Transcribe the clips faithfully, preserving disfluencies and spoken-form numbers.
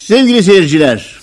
Sevgili seyirciler,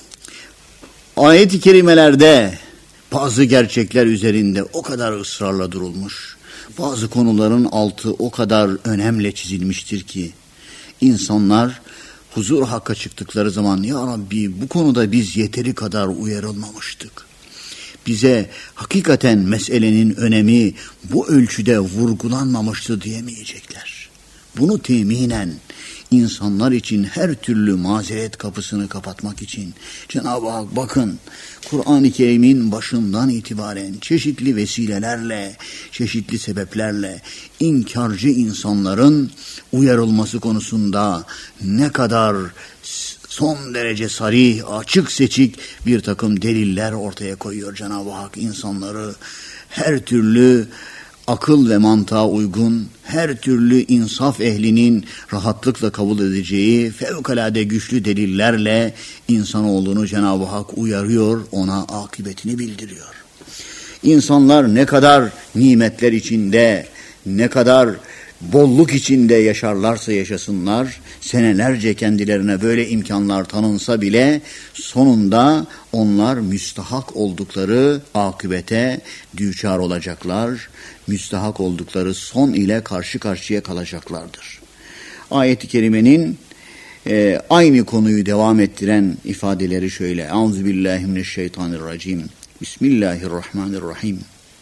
ayet-i kerimelerde bazı gerçekler üzerinde o kadar ısrarla durulmuş, bazı konuların altı o kadar önemle çizilmiştir ki, insanlar huzur hakka çıktıkları zaman, ya Rabbi bu konuda biz yeteri kadar uyarılmamıştık, bize hakikaten meselenin önemi bu ölçüde vurgulanmamıştı diyemeyecekler. Bunu teminen insanlar için her türlü mazeret kapısını kapatmak için Cenab-ı Hak bakın Kur'an-ı Kerim'in başından itibaren çeşitli vesilelerle, çeşitli sebeplerle inkarcı insanların uyarılması konusunda ne kadar son derece sarih, açık seçik bir takım deliller ortaya koyuyor Cenab-ı Hak. İnsanları her türlü akıl ve mantığa uygun, her türlü insaf ehlinin rahatlıkla kabul edeceği fevkalade güçlü delillerle insanoğlunu Cenab-ı Hak uyarıyor, ona akıbetini bildiriyor. İnsanlar ne kadar nimetler içinde, ne kadar bolluk içinde yaşarlarsa yaşasınlar, senelerce kendilerine böyle imkanlar tanınsa bile sonunda onlar müstahak oldukları akıbete düçar olacaklar, müstahak oldukları son ile karşı karşıya kalacaklardır. Ayet-i kerimenin e, aynı konuyu devam ettiren ifadeleri şöyle: Euzubillahimineşşeytanirracim. Bismillahirrahmanirrahim.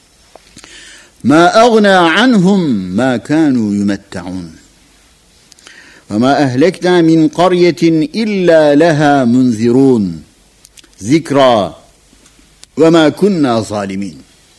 مَا أَغْنَى عَنْهُمْ مَا كَانُوا يُمَتَّعُونَ وَمَا أَهْلَكْنَا مِنْ قَرْيَةٍ إِلَّا لَهَا مُنْذِرُونَ ذِكْرَى وَمَا كُنَّا ظَالِمِينَ.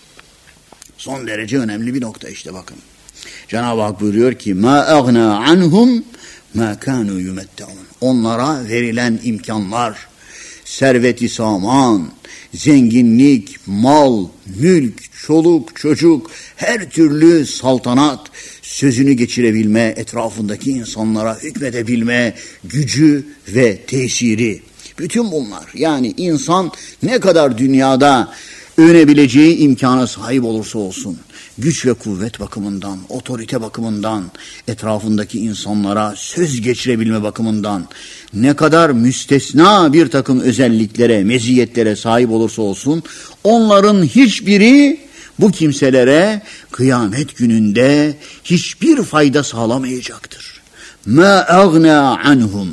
Son derece önemli bir nokta işte bakın. Cenab-ı Hak buyuruyor ki مَا أَغْنَى عَنْهُمْ مَا كَانُوا يُمَتَّعُونَ. Onlara verilen imkanlar, servet-i saman, zenginlik, mal, mülk, çoluk, çocuk, her türlü saltanat, sözünü geçirebilme, etrafındaki insanlara hükmedebilme gücü ve tesiri. Bütün bunlar, yani insan ne kadar dünyada övünebileceği imkana sahip olursa olsun, güç ve kuvvet bakımından, otorite bakımından, etrafındaki insanlara söz geçirebilme bakımından ne kadar müstesna bir takım özelliklere, meziyetlere sahip olursa olsun, onların hiçbiri bu kimselere kıyamet gününde hiçbir fayda sağlamayacaktır. مَا أَغْنَى عَنْهُمْ.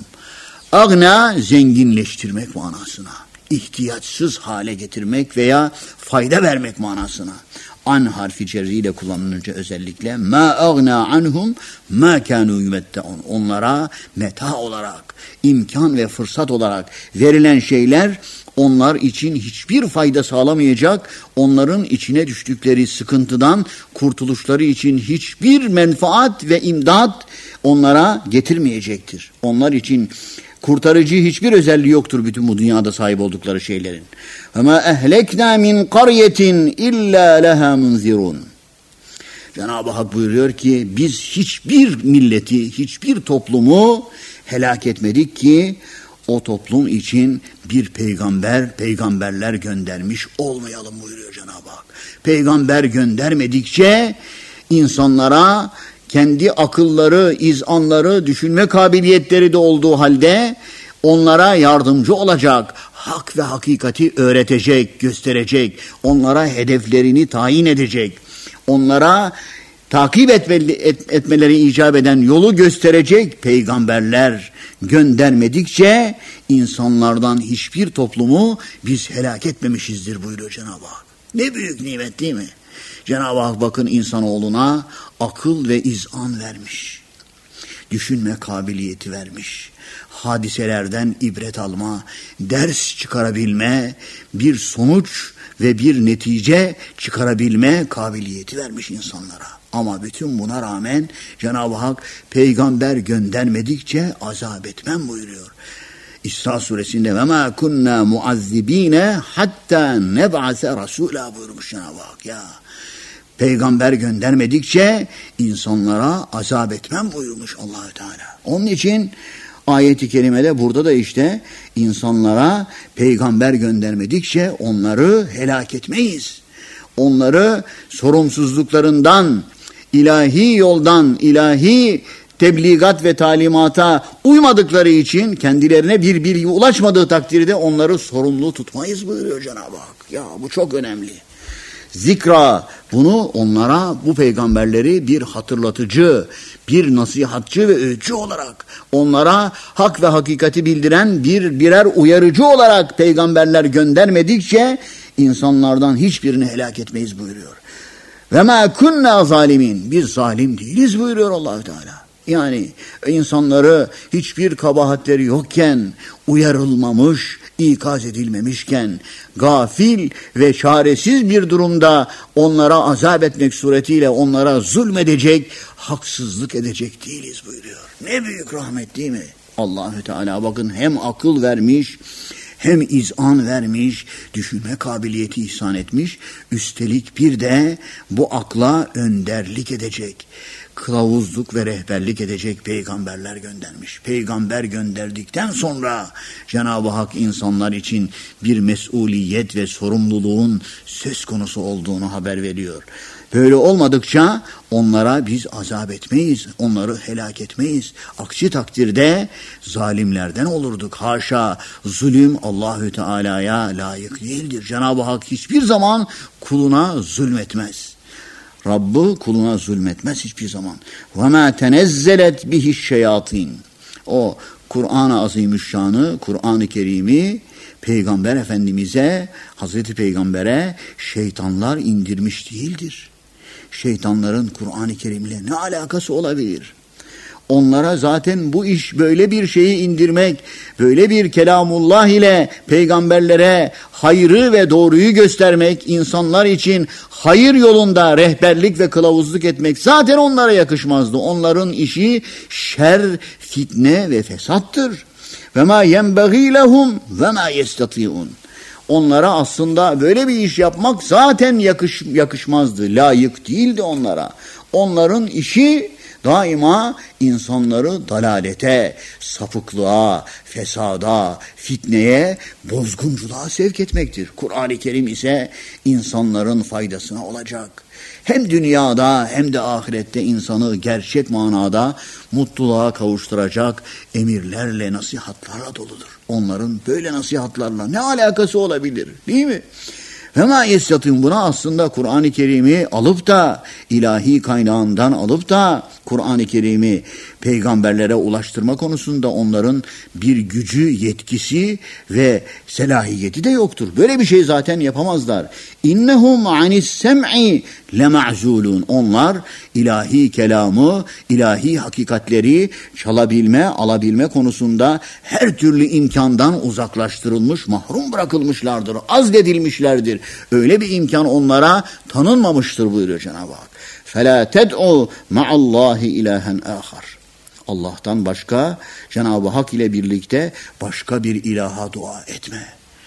Agna zenginleştirmek manasına, ihtiyaçsız hale getirmek veya fayda vermek manasına. An harfi cerriyle kullanılınca özellikle ma agna anhum ma kanu yumettaun. Onlara meta olarak, imkan ve fırsat olarak verilen şeyler onlar için hiçbir fayda sağlamayacak, onların içine düştükleri sıkıntıdan kurtuluşları için hiçbir menfaat ve imdat onlara getirmeyecektir. Onlar için kurtarıcı hiçbir özelliği yoktur bütün bu dünyada sahip oldukları şeylerin. وَمَا اَهْلَكْنَا مِنْ قَرْيَةٍ اِلَّا لَهَا مُنْذِرُونَ. Cenab-ı Hak buyuruyor ki biz hiçbir milleti, hiçbir toplumu helak etmedik ki o toplum için bir peygamber, peygamberler göndermiş olmayalım buyuruyor Cenab-ı Hak. Peygamber göndermedikçe insanlara kendi akılları, izanları, düşünme kabiliyetleri de olduğu halde onlara yardımcı olacak, hak ve hakikati öğretecek, gösterecek, onlara hedeflerini tayin edecek, onlara takip etmeli, et, etmeleri icap eden yolu gösterecek peygamberler göndermedikçe insanlardan hiçbir toplumu biz helak etmemişizdir buyuruyor Cenab-ı Hak. Ne büyük nimet değil mi? Cenab-ı Hak bakın insanoğluna akıl ve izan vermiş. Düşünme kabiliyeti vermiş. Hadiselerden ibret alma, ders çıkarabilme, bir sonuç ve bir netice çıkarabilme kabiliyeti vermiş insanlara. Ama bütün buna rağmen Cenab-ı Hak peygamber göndermedikçe azap etmem buyuruyor. İsra suresinde ve ma kunna muazzibine hatta neb'ase rasula buyurmuş Cenab-ı Hak ya. Peygamber göndermedikçe insanlara azap etmem buyurmuş Allah-u Teala. Onun için ayet-i kerimede burada da işte insanlara peygamber göndermedikçe onları helak etmeyiz. Onları sorumsuzluklarından, ilahi yoldan, ilahi tebligat ve talimata uymadıkları için kendilerine bir bilgi ulaşmadığı takdirde onları sorumlu tutmayız buyuruyor Cenab-ı Hak. Ya bu çok önemli. Zikra, bunu onlara, bu peygamberleri bir hatırlatıcı, bir nasihatçı ve öğütçü olarak, onlara hak ve hakikati bildiren bir birer uyarıcı olarak peygamberler göndermedikçe insanlardan hiçbirini helak etmeyiz buyuruyor. Ve ma kunna zalimin, biz zalim değiliz buyuruyor Allah Teala. Yani insanları hiçbir kabahatleri yokken, uyarılmamış, ikaz edilmemişken, gafil ve çaresiz bir durumda onlara azap etmek suretiyle onlara zulmedecek, haksızlık edecek değiliz buyuruyor. Ne büyük rahmet değil mi? Allahü Teala bakın hem akıl vermiş, hem izan vermiş, düşünme kabiliyeti ihsan etmiş, üstelik bir de bu akla önderlik edecek, kılavuzluk ve rehberlik edecek peygamberler göndermiş. Peygamber gönderdikten sonra Cenab-ı Hak insanlar için bir mesuliyet ve sorumluluğun söz konusu olduğunu haber veriyor. Böyle olmadıkça onlara biz azap etmeyiz, onları helak etmeyiz. Aksi takdirde zalimlerden olurduk. Haşa, zulüm Allahü Teala'ya layık değildir. Cenab-ı Hak hiçbir zaman kuluna zulmetmez. Rabbı kuluna zulmetmez hiçbir zaman. وَمَا تَنَزَّلَتْ بِهِ الشَّيَاطِينَ. O Kur'an-ı Azimüşşan'ı, Kur'an-ı Kerim'i Peygamber Efendimiz'e, Hazreti Peygamber'e şeytanlar indirmiş değildir. Şeytanların Kur'an-ı Kerim'le ne alakası olabilir? Onlara zaten bu iş böyle bir şeyi indirmek, böyle bir kelamullah ile peygamberlere hayrı ve doğruyu göstermek, insanlar için hayır yolunda rehberlik ve kılavuzluk etmek zaten onlara yakışmazdı. Onların işi şer, fitne ve fesattır. Ve ma yenbagî lehum ve ma yestati'un. Onlara aslında böyle bir iş yapmak zaten yakış, yakışmazdı, layık değildi onlara. Onların işi daima insanları dalalete, sapıklığa, fesada, fitneye, bozgunculuğa sevk etmektir. Kur'an-ı Kerim ise insanların faydasına olacak. Hem dünyada hem de ahirette insanı gerçek manada mutluluğa kavuşturacak emirlerle, nasihatlarla doludur. Onların böyle nasihatlarla ne alakası olabilir, değil mi? Ve ma yestatim, buna aslında Kur'an-ı Kerim'i alıp da ilahi kaynağından alıp da Kur'an-ı Kerim'i peygamberlere ulaştırma konusunda onların bir gücü, yetkisi ve selahiyeti de yoktur. Böyle bir şey zaten yapamazlar. İnnehum anis sem'i lema'zulun. Onlar ilahi kelamı, ilahi hakikatleri çalabilme, alabilme konusunda her türlü imkandan uzaklaştırılmış, mahrum bırakılmışlardır, azledilmişlerdir. Öyle bir imkan onlara tanınmamıştır buyuruyor Cenab-ı Hak. فَلَا تَدْعُوا مَعَ اللّٰهِ اِلَٰهًا آخَرٍ. Allah'tan başka, Cenab-ı Hak ile birlikte başka bir ilaha dua etme.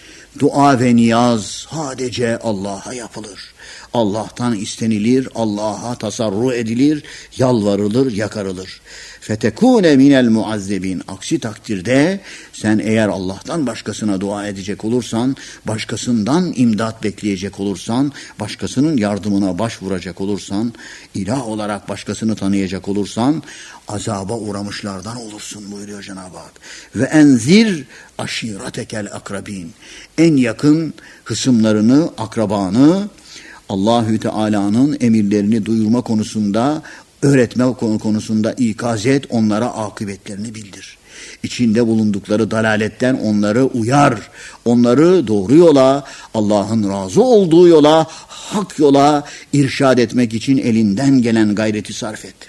Dua ve niyaz sadece Allah'a yapılır. Allah'tan istenilir, Allah'a tasarruf edilir, yalvarılır, yakarılır. Fetekune minel muazzebin. Aksi takdirde sen eğer Allah'tan başkasına dua edecek olursan, başkasından imdat bekleyecek olursan, başkasının yardımına başvuracak olursan, ilah olarak başkasını tanıyacak olursan, azaba uğramışlardan olursun buyuruyor Cenab-ı Hak. Ve enzir aşiretekel akrabin. En yakın hısımlarını, akrabanı, Allahü Teala'nın emirlerini duyurma konusunda, öğretme konusunda ikaz et, onlara akıbetlerini bildir. İçinde bulundukları dalaletten onları uyar, onları doğru yola, Allah'ın razı olduğu yola, hak yola irşad etmek için elinden gelen gayreti sarf et.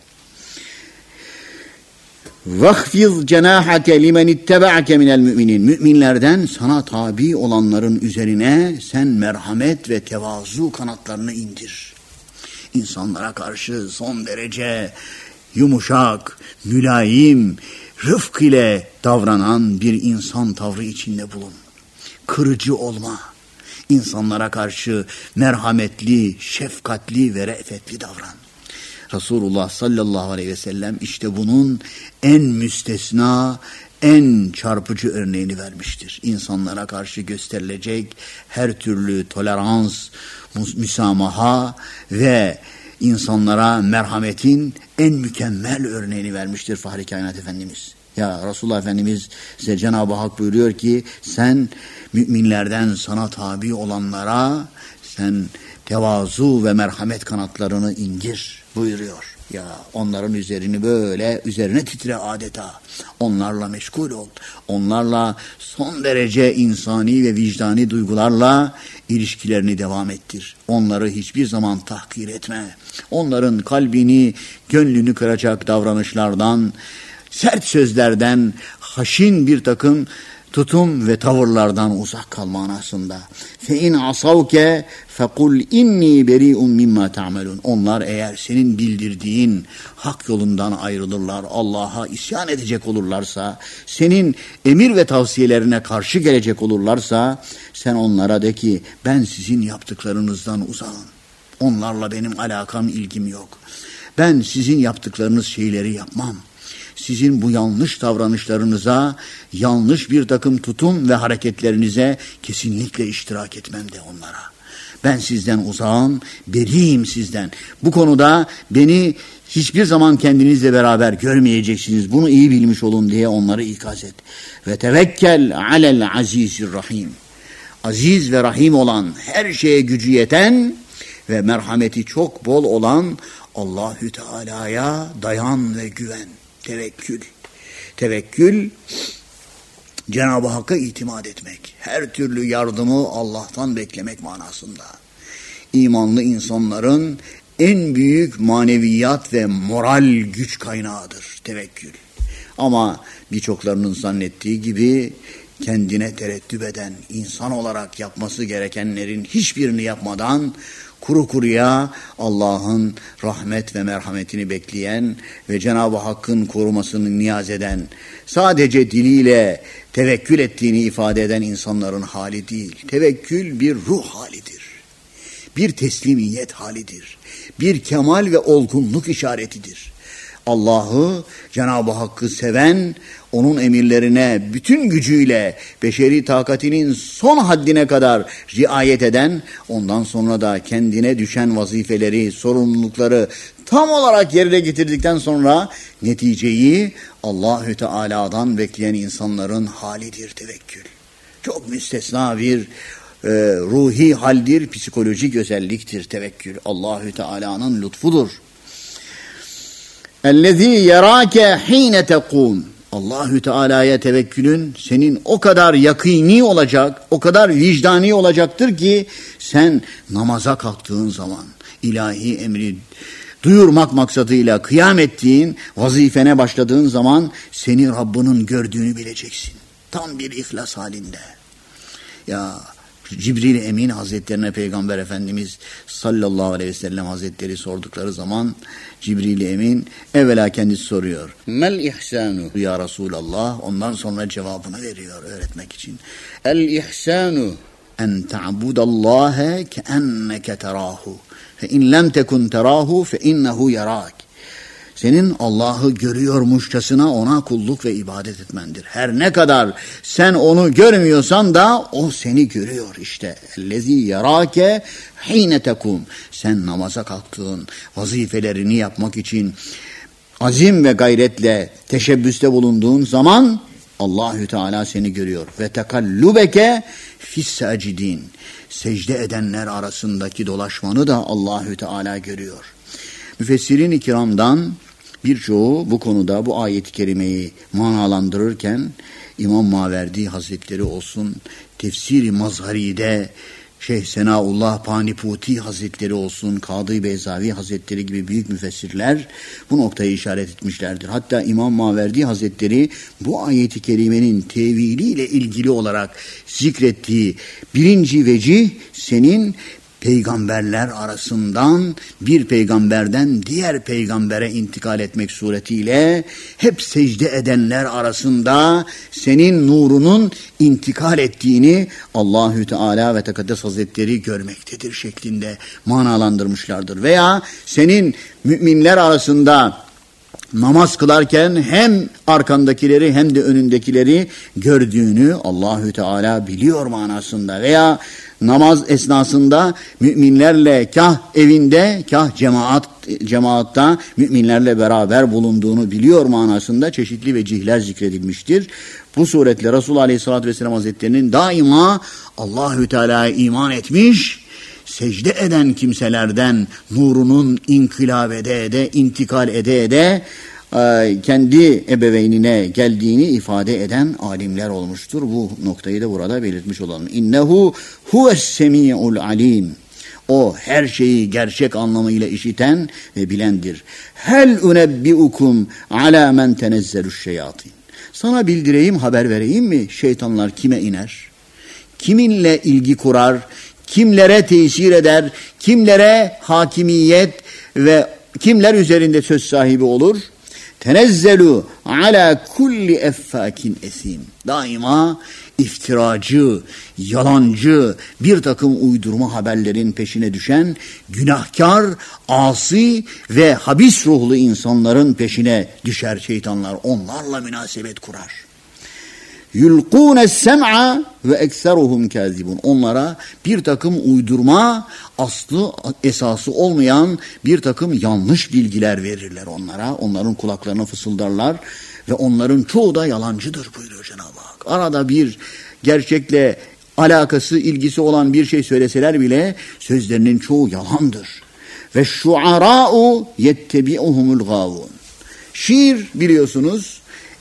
وَخْفِضْ جَنَاحَكَ لِمَنِ اتَّبَعَكَ مِنَ الْمُؤْمِنِينَ. Müminlerden sana tabi olanların üzerine sen merhamet ve tevazu kanatlarını indir. İnsanlara karşı son derece yumuşak, mülayim, rıfk ile davranan bir insan tavrı içinde bulun. Kırıcı olma. İnsanlara karşı merhametli, şefkatli ve re'fetli davran. Resulullah sallallahu aleyhi ve sellem işte bunun en müstesna, en çarpıcı örneğini vermiştir. İnsanlara karşı gösterilecek her türlü tolerans, müsamaha ve insanlara merhametin en mükemmel örneğini vermiştir Fahri Kainat Efendimiz. Ya Resulullah Efendimiz size Cenab-ı Hak buyuruyor ki sen müminlerden sana tabi olanlara sen tevazu ve merhamet kanatlarını indir buyuruyor. Ya onların üzerini böyle üzerine titre adeta. Onlarla meşgul ol. Onlarla son derece insani ve vicdani duygularla ilişkilerini devam ettir. Onları hiçbir zaman tahkir etme. Onların kalbini, gönlünü kıracak davranışlardan, sert sözlerden, haşin bir takım tutum ve tavırlardan uzak kal manasında. Fe in asavke fekul inni beri'un mimma ta'melun. Onlar eğer senin bildirdiğin hak yolundan ayrılırlar, Allah'a isyan edecek olurlarsa, senin emir ve tavsiyelerine karşı gelecek olurlarsa, sen onlara de ki ben sizin yaptıklarınızdan uzağım. Onlarla benim alakam, ilgim yok. Ben sizin yaptıklarınız şeyleri yapmam. Sizin bu yanlış davranışlarınıza, yanlış bir takım tutum ve hareketlerinize kesinlikle iştirak etmem de onlara. Ben sizden uzağım, beriyim sizden. Bu konuda beni hiçbir zaman kendinizle beraber görmeyeceksiniz. Bunu iyi bilmiş olun diye onları ikaz et. Ve tevekkel alel azizir rahim. Aziz ve rahim olan, her şeye gücü yeten ve merhameti çok bol olan Allahü Teala'ya dayan ve güven. Tevekkül. Tevekkül, Cenab-ı Hakk'a itimat etmek. Her türlü yardımı Allah'tan beklemek manasında. İmanlı insanların en büyük maneviyat ve moral güç kaynağıdır tevekkül. Ama birçoklarının zannettiği gibi kendine tereddüt eden, insan olarak yapması gerekenlerin hiçbirini yapmadan kuru kuruya Allah'ın rahmet ve merhametini bekleyen ve Cenab-ı Hakk'ın korumasını niyaz eden, sadece diliyle tevekkül ettiğini ifade eden insanların hali değil. Tevekkül bir ruh halidir. Bir teslimiyet halidir. Bir kemal ve olgunluk işaretidir. Allah'ı, Cenab-ı Hakk'ı seven, onun emirlerine bütün gücüyle beşeri takatinin son haddine kadar riayet eden, ondan sonra da kendine düşen vazifeleri, sorumlulukları tam olarak yerine getirdikten sonra neticeyi Allahü Teala'dan bekleyen insanların halidir tevekkül. Çok müstesna bir e, ruhi haldir, psikolojik özelliktir tevekkül. Allahü Teala'nın lütfudur. اَلَّذ۪ي يَرَاكَ حِينَ تَقُومُ. Allahü Teala'ya tevekkülün senin o kadar yakini olacak, o kadar vicdani olacaktır ki sen namaza kalktığın zaman ilahi emri duyurmak maksadıyla kıyam ettiğin, vazifene başladığın zaman seni Rabbinin gördüğünü bileceksin. Tam bir ihlas halinde. Ya Cibril Emin Hazretlerine Peygamber Efendimiz sallallahu aleyhi ve sellem Hazretleri sordukları zaman Cibril Emin evvela kendisi soruyor. Mel ihsanu ya Resulallah, ondan sonra cevabını veriyor öğretmek için. El ihsanu en ta'budallaha keenneke terahu fe in lem tekun terahu fe innehu yarak. Senin Allah'ı görüyormuşçasına ona kulluk ve ibadet etmendir. Her ne kadar sen onu görmüyorsan da o seni görüyor işte. Ellezî yarâke hîne tekûm. Sen namaza kalktığın, vazifelerini yapmak için azim ve gayretle teşebbüste bulunduğun zaman Allahü Teala seni görüyor. Ve tekallubeke fis-sacidin. Secde edenler arasındaki dolaşmanı da Allahü Teala görüyor. Müfessirin-i kiramdan birçoğu bu konuda bu ayet-i kerimeyi manalandırırken İmam Maverdi Hazretleri olsun, Tefsir-i Mazhari'de Şeyh Senaullah Paniputi Hazretleri olsun, Kadı Beyzavi Hazretleri gibi büyük müfessirler bu noktayı işaret etmişlerdir. Hatta İmam Maverdi Hazretleri bu ayet-i kerimenin teviliyle ilgili olarak zikrettiği birinci vecih senin peygamberler arasından bir peygamberden diğer peygambere intikal etmek suretiyle hep secde edenler arasında senin nurunun intikal ettiğini Allahü Teala ve Tekaddes Hazretleri görmektedir şeklinde manalandırmışlardır. Veya senin müminler arasında namaz kılarken hem arkandakileri hem de önündekileri gördüğünü Allahü Teala biliyor manasında. Veya namaz esnasında müminlerle kah evinde kah cemaat cemaatta müminlerle beraber bulunduğunu biliyor manasında çeşitli vecihler zikredilmiştir. Bu suretle Resulullah Aleyhisselatü Vesselam Hazretleri'nin daima Allahü Teala'ya iman etmiş, secde eden kimselerden nurunun inkılap ede ede, intikal ede ede kendi ebeveynine geldiğini ifade eden alimler olmuştur. Bu noktayı da burada belirtmiş olalım. İnnehu huves-semi'ul alim. O her şeyi gerçek anlamıyla işiten ve bilendir. Hel unebbiukum ala men tenezzeluş şeyatin. Sana bildireyim, haber vereyim mi? Şeytanlar kime iner? Kiminle ilgi kurar? Kimlere tesir eder? Kimlere hakimiyet ve kimler üzerinde söz sahibi olur? Tenezzelu ala kulli effakin esim. Daima iftiracı, yalancı, bir takım uydurma haberlerin peşine düşen günahkar, asi ve habis ruhlu insanların peşine düşer şeytanlar. Onlarla münasebet kurar. Yulqûne sem'a ve ekseruhum kâzibun. Onlara bir takım uydurma, aslı esası olmayan bir takım yanlış bilgiler verirler onlara. Onların kulaklarına fısıldarlar ve onların çoğu da yalancıdır buyuruyor Cenab-ı Hak. Arada bir gerçekle alakası, ilgisi olan bir şey söyleseler bile sözlerinin çoğu yalandır. Ve şuarâ'u yettebi'uhumul gâvûn. Şiir biliyorsunuz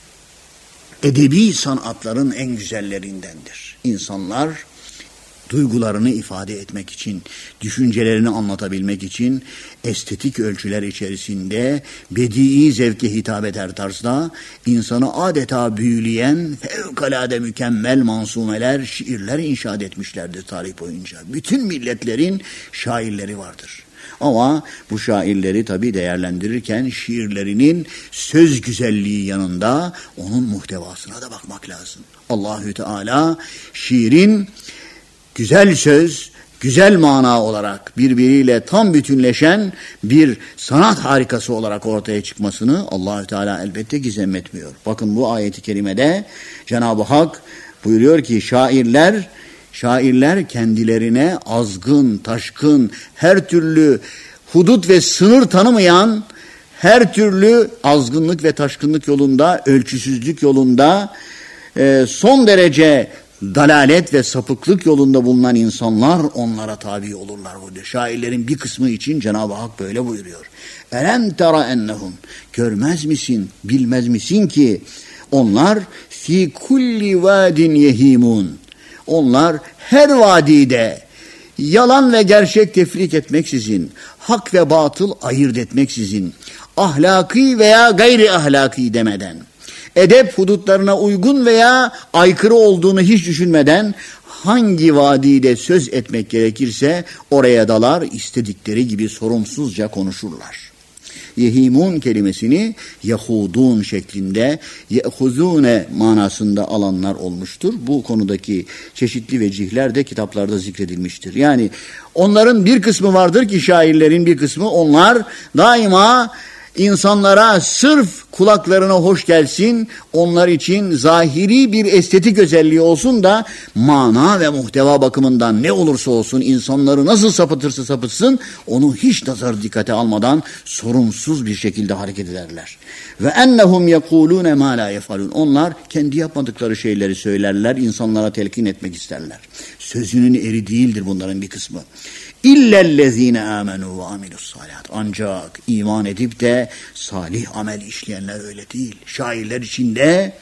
edebi sanatların en güzellerindendir. İnsanlar duygularını ifade etmek için, düşüncelerini anlatabilmek için estetik ölçüler içerisinde bedii zevke hitap eder tarzda insanı adeta büyüleyen fevkalade mükemmel mansumeler, şiirler inşa etmişlerdir tarih boyunca. Bütün milletlerin şairleri vardır. Ama bu şairleri tabii değerlendirirken şiirlerinin söz güzelliği yanında onun muhtevasına da bakmak lazım. Allahü Teala şiirin güzel söz, güzel mana olarak birbiriyle tam bütünleşen bir sanat harikası olarak ortaya çıkmasını Allahü Teala elbette gizlemetmiyor. Bakın bu ayeti kerimede Cenab-ı Hak buyuruyor ki şairler Şairler kendilerine azgın, taşkın, her türlü hudut ve sınır tanımayan, her türlü azgınlık ve taşkınlık yolunda, ölçüsüzlük yolunda, son derece dalalet ve sapıklık yolunda bulunan insanlar onlara tabi olurlar. Şairlerin bir kısmı için Cenab-ı Hak böyle buyuruyor. Elem tera ennehum. Görmez misin, bilmez misin ki onlar fi kulli vadin yehimun. Onlar her vadide yalan ve gerçek tefrik etmeksizin, hak ve batıl ayırt etmeksizin, ahlaki veya gayri ahlaki demeden, edep hudutlarına uygun veya aykırı olduğunu hiç düşünmeden hangi vadide söz etmek gerekirse oraya dalar, istedikleri gibi sorumsuzca konuşurlar. Yehimun kelimesini yahudun şeklinde yehuzune manasında alanlar olmuştur. Bu konudaki çeşitli vecihler de kitaplarda zikredilmiştir. Yani onların bir kısmı vardır ki şairlerin bir kısmı onlar daima insanlara sırf kulaklarına hoş gelsin, onlar için zahiri bir estetik özelliği olsun da mana ve muhteva bakımından ne olursa olsun insanları nasıl sapıtırsa sapıtsın onu hiç nazar dikkate almadan sorumsuz bir şekilde hareket ederler. Ve ennehum yekulune ma la yefalun. Onlar kendi yapmadıkları şeyleri söylerler, insanlara telkin etmek isterler. Sözünün eri değildir bunların bir kısmı. İllellezine amenu ve amilussalihat. Ancak iman edip de salih amel işleyenler öyle değil. Şairler içinde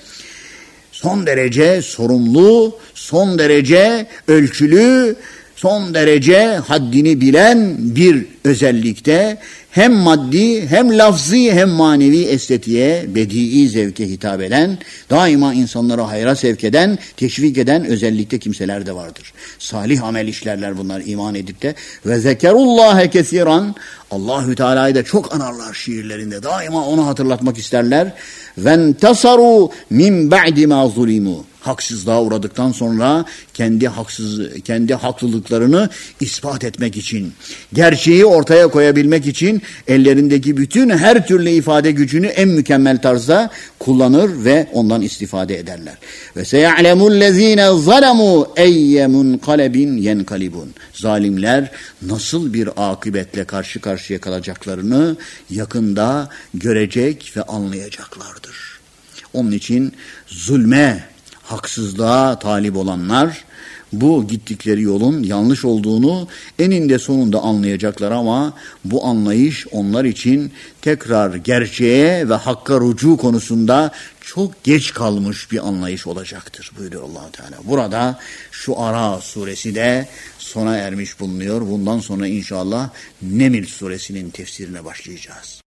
son derece sorumlu, son derece ölçülü, son derece haddini bilen bir özellikte hem maddi hem lafzi hem manevi estetiğe, bedii zevke hitap eden, daima insanları hayra sevk eden, teşvik eden özellikle kimseler de vardır. Salih amel işlerler bunlar iman edip de ve zekerullâhe kesiran. Allahü Teala'yı da çok anarlar şiirlerinde. Daima onu hatırlatmak isterler. Ve entasaru min ba'di ma zulimu. Haksızlığa uğradıktan sonra kendi haksız kendi haklılıklarını ispat etmek için, gerçeği ortaya koyabilmek için ellerindeki bütün her türlü ifade gücünü en mükemmel tarzda kullanır ve ondan istifade ederler. Ve seya'lemu'llezine zalemu eyye munqalebin yenqalibun. Zalimler nasıl bir akıbetle karşı karşıya kalacaklarını yakında görecek ve anlayacaklardır. Onun için zulme, haksızlığa talip olanlar bu gittikleri yolun yanlış olduğunu eninde sonunda anlayacaklar ama bu anlayış onlar için tekrar gerçeğe ve hakka rucu konusunda çok geç kalmış bir anlayış olacaktır buyuruyor Allah Teala. Burada şu Ara suresi de sona ermiş bulunuyor. Bundan sonra inşallah Neml suresinin tefsirine başlayacağız.